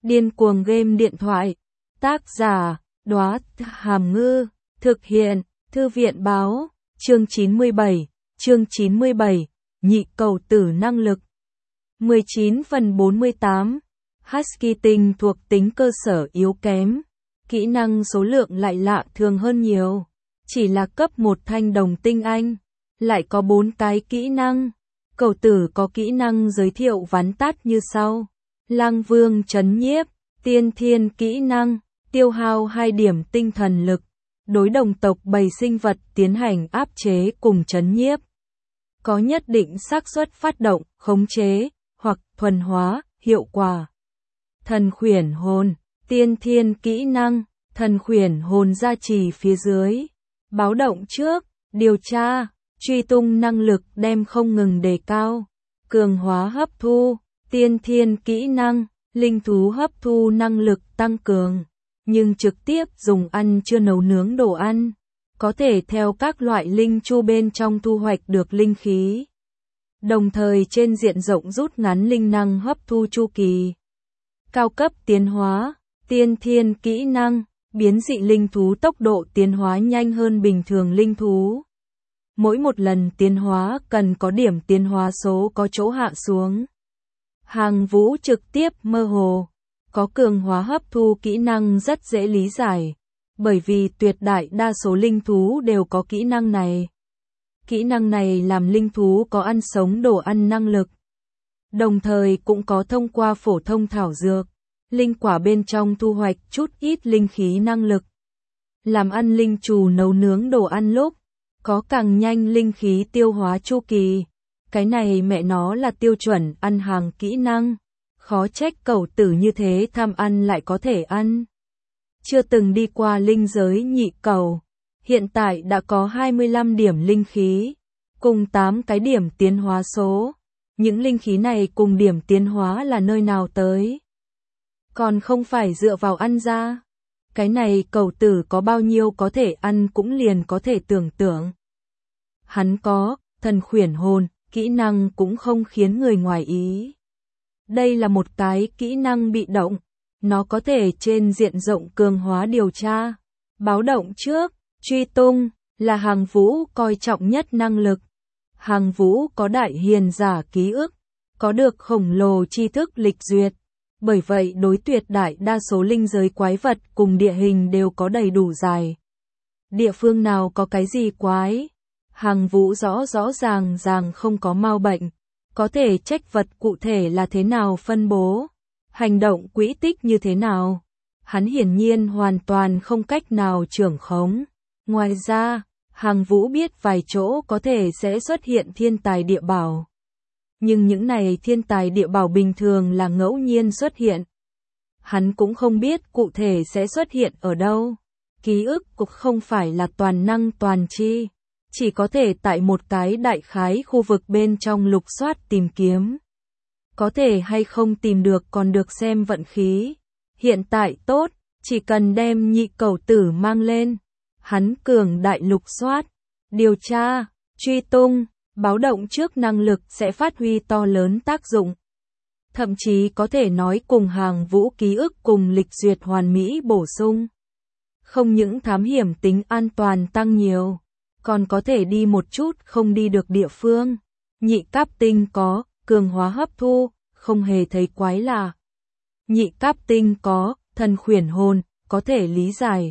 Điên cuồng game điện thoại. Tác giả, Đóa Hàm Ngư. Thực hiện, Thư viện báo. Chương 97, nhị cầu tử năng lực. 19/48. Husky tinh thuộc tính cơ sở yếu kém. Kỹ năng số lượng lại lạ thường hơn nhiều. Chỉ là cấp 1 thanh đồng tinh anh. Lại có 4 cái kỹ năng. Cầu tử có kỹ năng giới thiệu vắn tắt như sau. Lang Vương trấn nhiếp, tiên thiên kỹ năng, tiêu hao 2 điểm tinh thần lực, đối đồng tộc bầy sinh vật tiến hành áp chế cùng trấn nhiếp. Có nhất định xác suất phát động, khống chế, hoặc thuần hóa, hiệu quả. Thần khuyển hồn, tiên thiên kỹ năng, thần khuyển hồn gia trì phía dưới. Báo động trước, điều tra, truy tung năng lực đem không ngừng đề cao. Cường hóa hấp thu, tiên thiên kỹ năng, linh thú hấp thu năng lực tăng cường, nhưng trực tiếp dùng ăn chưa nấu nướng đồ ăn. Có thể theo các loại linh chu bên trong thu hoạch được linh khí. Đồng thời trên diện rộng rút ngắn linh năng hấp thu chu kỳ. Cao cấp tiến hóa, tiên thiên kỹ năng, biến dị linh thú tốc độ tiến hóa nhanh hơn bình thường linh thú. Mỗi một lần tiến hóa cần có điểm tiến hóa số có chỗ hạ xuống. Hàng vũ trực tiếp mơ hồ, có cường hóa hấp thu kỹ năng rất dễ lý giải, bởi vì tuyệt đại đa số linh thú đều có kỹ năng này. Kỹ năng này làm linh thú có ăn sống đồ ăn năng lực. Đồng thời cũng có thông qua phổ thông thảo dược, linh quả bên trong thu hoạch chút ít linh khí năng lực. Làm ăn linh trù nấu nướng đồ ăn lúc, có càng nhanh linh khí tiêu hóa chu kỳ. Cái này mẹ nó là tiêu chuẩn ăn hàng kỹ năng. Khó trách cẩu tử như thế tham ăn lại có thể ăn. Chưa từng đi qua linh giới nhị cầu. Hiện tại đã có 25 điểm linh khí, cùng 8 cái điểm tiến hóa số. Những linh khí này cùng điểm tiến hóa là nơi nào tới? Còn không phải dựa vào ăn ra. Cái này cẩu tử có bao nhiêu có thể ăn cũng liền có thể tưởng tượng. Hắn có thần khuyển hồn, kỹ năng cũng không khiến người ngoài ý. Đây là một cái kỹ năng bị động, nó có thể trên diện rộng cường hóa điều tra. Báo động trước, truy tung, là Hàng Vũ coi trọng nhất năng lực. Hàng Vũ có đại hiền giả ký ức, có được khổng lồ tri thức lịch duyệt. Bởi vậy đối tuyệt đại đa số linh giới quái vật cùng địa hình đều có đầy đủ dài. Địa phương nào có cái gì quái? Hàng Vũ rõ ràng không có mau bệnh, có thể trách vật cụ thể là thế nào phân bố, hành động quỹ tích như thế nào. Hắn hiển nhiên hoàn toàn không cách nào trưởng khống. Ngoài ra, Hàng Vũ biết vài chỗ có thể sẽ xuất hiện thiên tài địa bảo. Nhưng những này thiên tài địa bảo bình thường là ngẫu nhiên xuất hiện. Hắn cũng không biết cụ thể sẽ xuất hiện ở đâu. Ký ức cũng không phải là toàn năng toàn tri. Chỉ có thể tại một cái đại khái khu vực bên trong lục soát tìm kiếm. Có thể hay không tìm được còn được xem vận khí. Hiện tại tốt, chỉ cần đem nhị cầu tử mang lên. Hắn cường đại lục soát, điều tra, truy tung, báo động trước năng lực sẽ phát huy to lớn tác dụng. Thậm chí có thể nói cùng Hàng Vũ ký ức cùng lịch duyệt hoàn mỹ bổ sung. Không những thám hiểm tính an toàn tăng nhiều, còn có thể đi một chút không đi được địa phương. Nhị cáp tinh có cường hóa hấp thu, không hề thấy quái lạ. Nhị cáp tinh có thần khuyển hồn, có thể lý giải.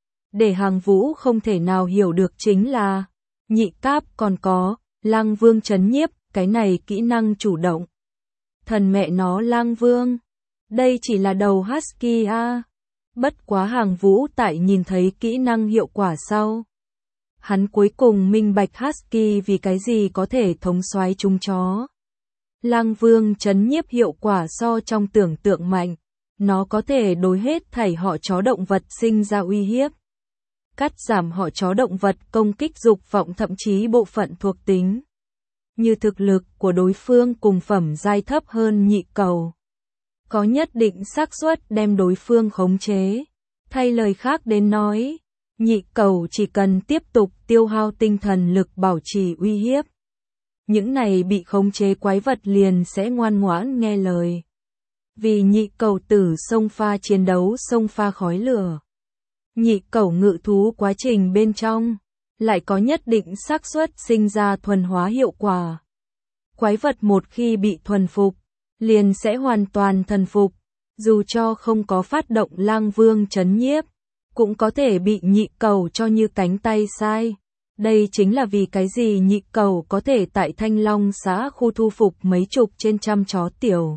Để Hàng Vũ không thể nào hiểu được chính là nhị cáp còn có Lang Vương trấn nhiếp, cái này kỹ năng chủ động. Thần mẹ nó Lang Vương, đây chỉ là đầu Husky a. Bất quá Hàng Vũ tại nhìn thấy kỹ năng hiệu quả sau, hắn cuối cùng minh bạch Husky vì cái gì có thể thống soái chúng chó. Lang Vương trấn nhiếp hiệu quả so trong tưởng tượng mạnh, nó có thể đối hết thảy họ chó động vật sinh ra uy hiếp. Cắt giảm họ chó động vật công kích dục vọng thậm chí bộ phận thuộc tính. Như thực lực của đối phương cùng phẩm giai thấp hơn nhị cầu, có nhất định xác suất đem đối phương khống chế. Thay lời khác đến nói, nhị cầu chỉ cần tiếp tục tiêu hao tinh thần lực bảo trì uy hiếp. Những này bị khống chế quái vật liền sẽ ngoan ngoãn nghe lời. Vì nhị cầu tử xông pha chiến đấu xông pha khói lửa. Nhị cầu ngự thú quá trình bên trong, lại có nhất định xác suất sinh ra thuần hóa hiệu quả. Quái vật một khi bị thuần phục, liền sẽ hoàn toàn thần phục, dù cho không có phát động lang vương trấn nhiếp, cũng có thể bị nhị cầu cho như cánh tay sai. Đây chính là vì cái gì nhị cầu có thể tại Thanh Long xã khu thu phục mấy chục trên trăm chó tiểu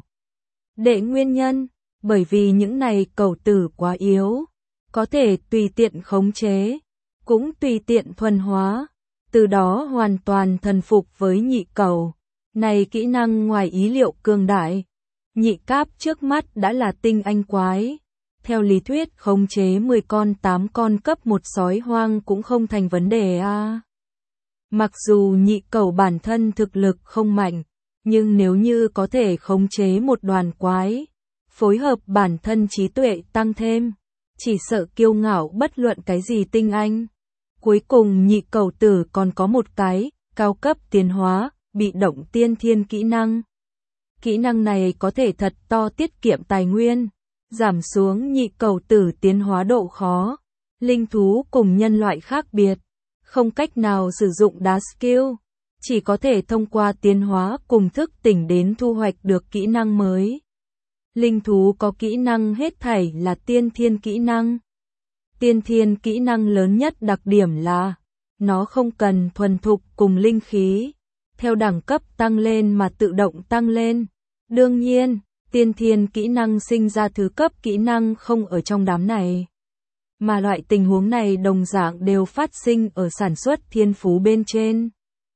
đệ nguyên nhân, bởi vì những này cầu tử quá yếu, có thể tùy tiện khống chế, cũng tùy tiện thuần hóa, từ đó hoàn toàn thần phục với nhị cầu. Này kỹ năng ngoài ý liệu cường đại, nhị cáp trước mắt đã là tinh anh quái. Theo lý thuyết khống chế 10 con 8 con cấp 1 sói hoang cũng không thành vấn đề a. Mặc dù nhị cầu bản thân thực lực không mạnh, nhưng nếu như có thể khống chế một đoàn quái, phối hợp bản thân trí tuệ tăng thêm, chỉ sợ kiêu ngạo bất luận cái gì tinh anh. Cuối cùng nhị cầu tử còn có một cái, cao cấp tiến hóa, bị động tiên thiên kỹ năng. Kỹ năng này có thể thật to tiết kiệm tài nguyên, giảm xuống nhị cầu tử tiến hóa độ khó. Linh thú cùng nhân loại khác biệt, không cách nào sử dụng đá skill, chỉ có thể thông qua tiến hóa cùng thức tỉnh đến thu hoạch được kỹ năng mới. Linh thú có kỹ năng hết thảy là tiên thiên kỹ năng. Tiên thiên kỹ năng lớn nhất đặc điểm là, nó không cần thuần thục cùng linh khí, theo đẳng cấp tăng lên mà tự động tăng lên. Đương nhiên, tiên thiên kỹ năng sinh ra thứ cấp kỹ năng không ở trong đám này. Mà loại tình huống này đồng dạng đều phát sinh ở sản xuất thiên phú bên trên.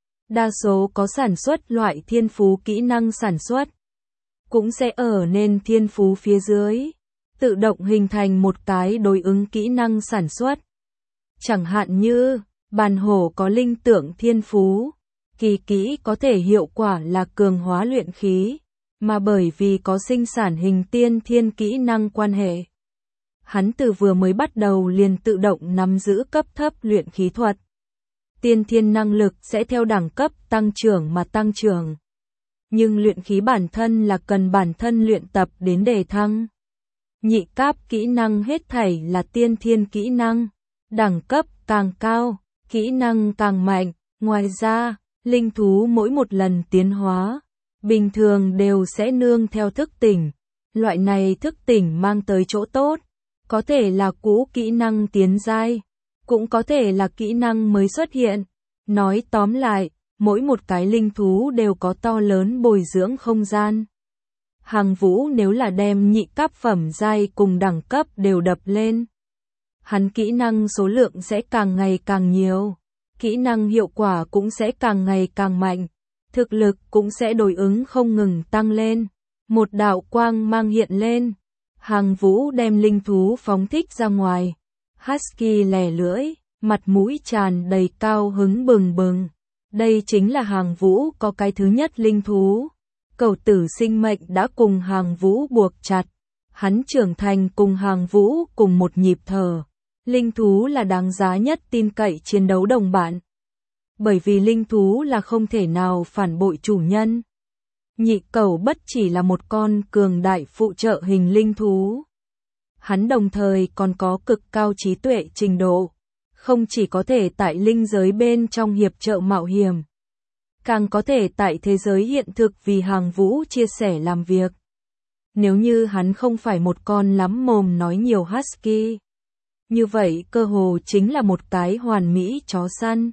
Đa số có sản xuất loại thiên phú kỹ năng sản xuất, cũng sẽ ở nền thiên phú phía dưới, tự động hình thành một cái đối ứng kỹ năng sản xuất. Chẳng hạn như, bàn hổ có linh tượng thiên phú, kỳ kỹ có thể hiệu quả là cường hóa luyện khí, mà bởi vì có sinh sản hình tiên thiên kỹ năng quan hệ. Hắn từ vừa mới bắt đầu liền tự động nắm giữ cấp thấp luyện khí thuật. Tiên thiên năng lực sẽ theo đẳng cấp tăng trưởng mà tăng trưởng. Nhưng luyện khí bản thân là cần bản thân luyện tập đến đề thăng. Nhị cáp kỹ năng hết thảy là tiên thiên kỹ năng. Đẳng cấp càng cao, kỹ năng càng mạnh. Ngoài ra, linh thú mỗi một lần tiến hóa, bình thường đều sẽ nương theo thức tỉnh. Loại này thức tỉnh mang tới chỗ tốt, có thể là cũ kỹ năng tiến giai, cũng có thể là kỹ năng mới xuất hiện. Nói tóm lại, mỗi một cái linh thú đều có to lớn bồi dưỡng không gian. Hàng Vũ nếu là đem nhị cấp phẩm giai cùng đẳng cấp đều đập lên, hắn kỹ năng số lượng sẽ càng ngày càng nhiều, kỹ năng hiệu quả cũng sẽ càng ngày càng mạnh, thực lực cũng sẽ đối ứng không ngừng tăng lên. Một đạo quang mang hiện lên, Hàng Vũ đem linh thú phóng thích ra ngoài. Husky lè lưỡi, mặt mũi tràn đầy cao hứng bừng bừng. Đây chính là Hàng Vũ có cái thứ nhất linh thú. Cầu tử sinh mệnh đã cùng Hàng Vũ buộc chặt. Hắn trưởng thành cùng Hàng Vũ cùng một nhịp thở. Linh thú là đáng giá nhất tin cậy chiến đấu đồng bạn. Bởi vì linh thú là không thể nào phản bội chủ nhân. Nhị cầu bất chỉ là một con cường đại phụ trợ hình linh thú. Hắn đồng thời còn có cực cao trí tuệ trình độ. Không chỉ có thể tại linh giới bên trong hiệp trợ mạo hiểm, càng có thể tại thế giới hiện thực vì Hàng Vũ chia sẻ làm việc. Nếu như hắn không phải một con lắm mồm nói nhiều husky, như vậy cơ hồ chính là một cái hoàn mỹ chó săn.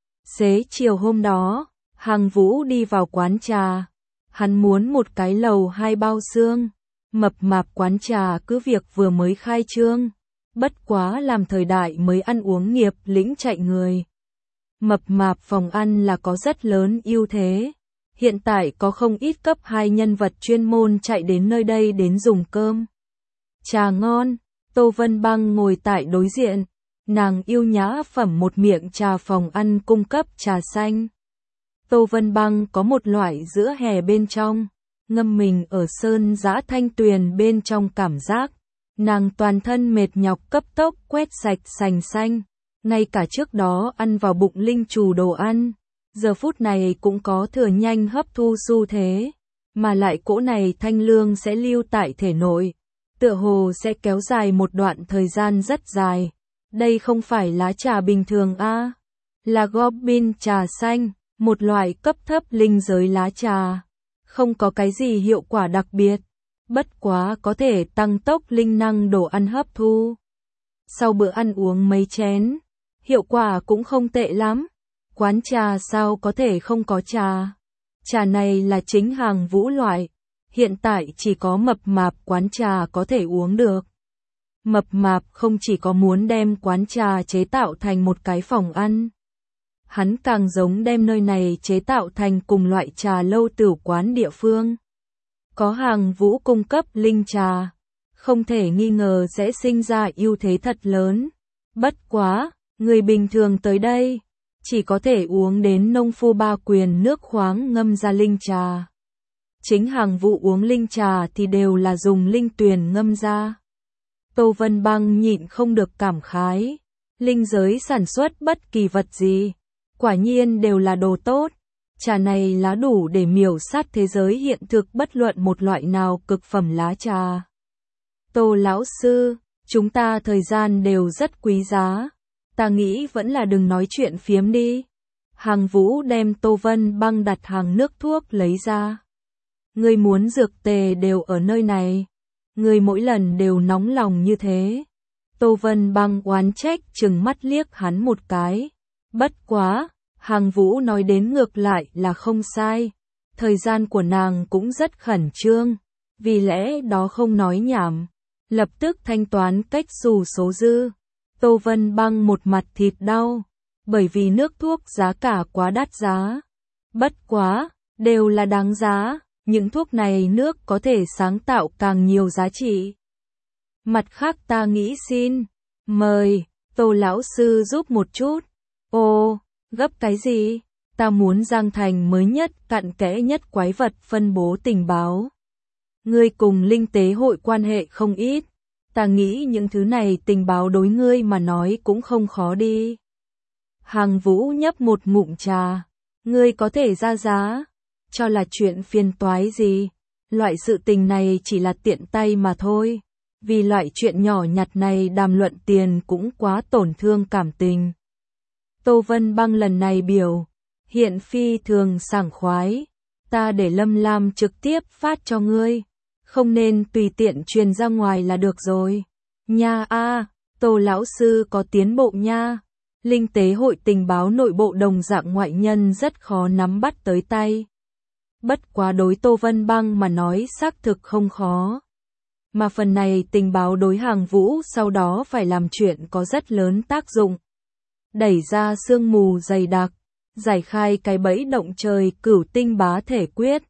Xế chiều hôm đó, Hàng Vũ đi vào quán trà. Hắn muốn một cái lầu 2 bao xương. Mập mạp quán trà cứ việc vừa mới khai trương, bất quá làm thời đại mới ăn uống nghiệp lĩnh chạy người. Mập mạp phòng ăn là có rất lớn ưu thế. Hiện tại có không ít cấp 2 nhân vật chuyên môn chạy đến nơi đây đến dùng cơm. Trà ngon, Tô Vân Băng ngồi tại đối diện. Nàng yêu nhã phẩm một miệng trà phòng ăn cung cấp trà xanh. Tô Vân Băng có một loại giữa hè bên trong, ngâm mình ở sơn dã thanh tuyền bên trong cảm giác. Nàng toàn thân mệt nhọc cấp tốc quét sạch sành xanh. Ngay cả trước đó ăn vào bụng linh trù đồ ăn, giờ phút này cũng có thừa nhanh hấp thu xu thế. mà lại cỗ này thanh lương sẽ lưu tại thể nội, tựa hồ sẽ kéo dài một đoạn thời gian rất dài. Đây không phải lá trà bình thường a, là Goblin trà xanh, một loại cấp thấp linh giới lá trà, không có cái gì hiệu quả đặc biệt, bất quá có thể tăng tốc linh năng đồ ăn hấp thu. Sau bữa ăn uống mấy chén, hiệu quả cũng không tệ lắm. Quán trà sao có thể không có trà? Trà này là chính hàng Vũ loại, hiện tại chỉ có mập mạp quán trà có thể uống được. Mập mạp không chỉ có muốn đem quán trà chế tạo thành một cái phòng ăn, hắn càng giống đem nơi này chế tạo thành cùng loại trà lâu tửu quán địa phương. Có hàng Vũ cung cấp linh trà, không thể nghi ngờ sẽ sinh ra ưu thế thật lớn. Bất quá, người bình thường tới đây, chỉ có thể uống đến nông phu ba quyền nước khoáng ngâm ra linh trà. Chính hàng Vũ uống linh trà thì đều là dùng linh tuyền ngâm ra. Tô Vân Băng nhịn không được cảm khái, linh giới sản xuất bất kỳ vật gì, quả nhiên đều là đồ tốt. Trà này lá đủ để miểu sát thế giới hiện thực bất luận một loại nào cực phẩm lá trà. Tô lão sư, chúng ta thời gian đều rất quý giá, ta nghĩ vẫn là đừng nói chuyện phiếm đi. Hàng Vũ đem Tô Vân Băng đặt hàng nước thuốc lấy ra. Ngươi muốn dược tề đều ở nơi này, ngươi mỗi lần đều nóng lòng như thế. Tô Vân Băng oán trách trừng mắt liếc hắn một cái. Bất quá, hàng Vũ nói đến ngược lại là không sai. Thời gian của nàng cũng rất khẩn trương, vì lẽ đó không nói nhảm, lập tức thanh toán cách xù số dư. Tô Vân Băng một mặt thịt đau, bởi vì nước thuốc giá cả quá đắt giá. Bất quá, đều là đáng giá, những thuốc này nước có thể sáng tạo càng nhiều giá trị. Mặt khác ta nghĩ xin, mời, Tô lão sư giúp một chút. Ồ, gấp cái gì? Ta muốn Giang Thành mới nhất, cặn kẽ nhất quái vật phân bố tình báo. Ngươi cùng linh tế hội quan hệ không ít, ta nghĩ những thứ này tình báo đối ngươi mà nói cũng không khó đi. Hàng Vũ nhấp một ngụm trà, ngươi có thể ra giá, cho là chuyện phiền toái gì, loại sự tình này chỉ là tiện tay mà thôi, vì loại chuyện nhỏ nhặt này đàm luận tiền cũng quá tổn thương cảm tình. Tô Vân Băng lần này biểu hiện phi thường sảng khoái, ta để Lâm Lam trực tiếp phát cho ngươi, không nên tùy tiện truyền ra ngoài là được rồi. Nha a, Tô lão sư có tiến bộ nha. Linh tế hội tình báo nội bộ đồng dạng ngoại nhân rất khó nắm bắt tới tay. Bất quá đối Tô Vân Băng mà nói xác thực không khó. Mà phần này tình báo đối hàng Vũ sau đó phải làm chuyện có rất lớn tác dụng. Đẩy ra sương mù dày đặc, giải khai cái bẫy động trời cửu tinh bá thể quyết.